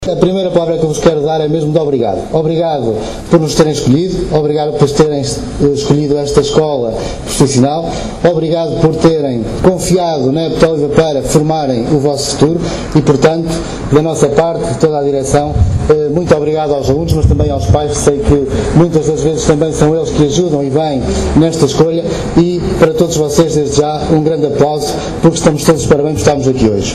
A primeira palavra que eu vos quero dar é mesmo de obrigado. Obrigado por nos terem escolhido, obrigado por terem escolhido esta escola profissional, obrigado por terem confiado na EPT Oliva para formarem o vosso futuro e, portanto, da nossa parte, de toda a direção, muito obrigado aos alunos, mas também aos pais, que sei que muitas das vezes também são eles que ajudam e vêm nesta escolha, e para todos vocês, desde já, um grande aplauso, porque estamos todos de parabéns por estarmos aqui hoje.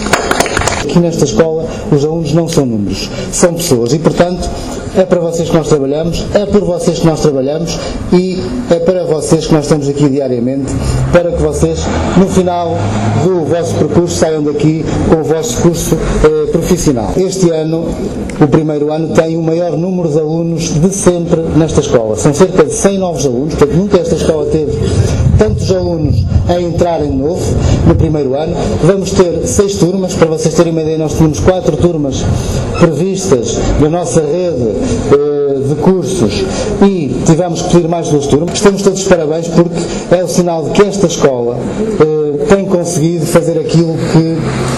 Aqui nesta escola os alunos não são números, são pessoas e, portanto, é para vocês que nós trabalhamos, é por vocês que nós trabalhamos e é para vocês que nós estamos aqui diariamente, para que vocês, no final do vosso percurso, saiam daqui com o vosso curso profissional. Este ano, o primeiro ano, tem o maior número de alunos de sempre nesta escola. São cerca de 100 novos alunos, portanto, nunca esta escola teve tantos alunos a entrarem de novo no primeiro ano. Vamos ter 6 turmas, para vocês terem uma ideia, nós tínhamos 4 turmas previstas na nossa rede de cursos e tivemos que pedir mais 2 turmas. Estamos todos de parabéns porque é o sinal de que esta escola tem conseguido fazer aquilo que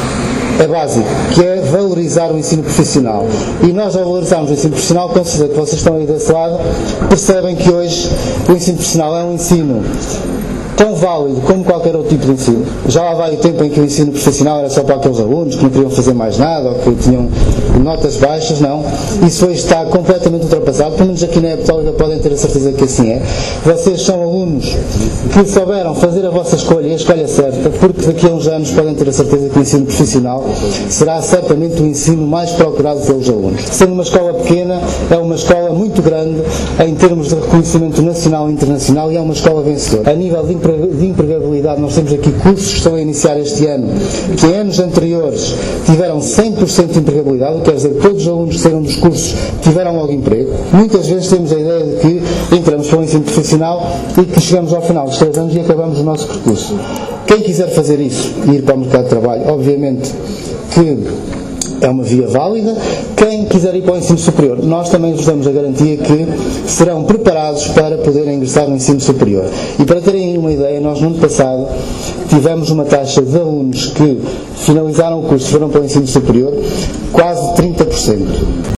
é básico, que é valorizar o ensino profissional. E nós, ao valorizarmos o ensino profissional, com certeza que vocês estão aí desse lado, percebem que hoje o ensino profissional é um ensino tão válido como qualquer outro tipo de ensino. Já lá vai o tempo em que o ensino profissional era só para aqueles alunos que não queriam fazer mais nada ou que tinham notas baixas, não. Isso hoje está completamente ultrapassado, pelo menos aqui na EPT Oliva podem ter a certeza que assim é. Vocês são alunos que souberam fazer a vossa escolha e a escolha certa, porque daqui a uns anos podem ter a certeza que o ensino profissional será certamente o ensino mais procurado pelos alunos. Sendo uma escola pequena, é uma escola muito grande em termos de reconhecimento nacional e internacional e é uma escola vencedora. A nível de empregabilidade, nós temos aqui cursos que estão a iniciar este ano, que em anos anteriores tiveram 100% de empregabilidade, quer dizer que todos os alunos que saíram dos cursos tiveram logo emprego. Muitas vezes temos a ideia de que entramos para o ensino profissional e que chegamos ao final dos 3 anos e acabamos o nosso percurso. Quem quiser fazer isso e ir para o mercado de trabalho, obviamente que é uma via válida. Quem quiser ir para o ensino superior, nós também vos damos a garantia que serão preparados para poderem ingressar no ensino superior. E para terem uma ideia, nós no ano passado tivemos uma taxa de alunos que finalizaram o curso e foram para o ensino superior quase 30%.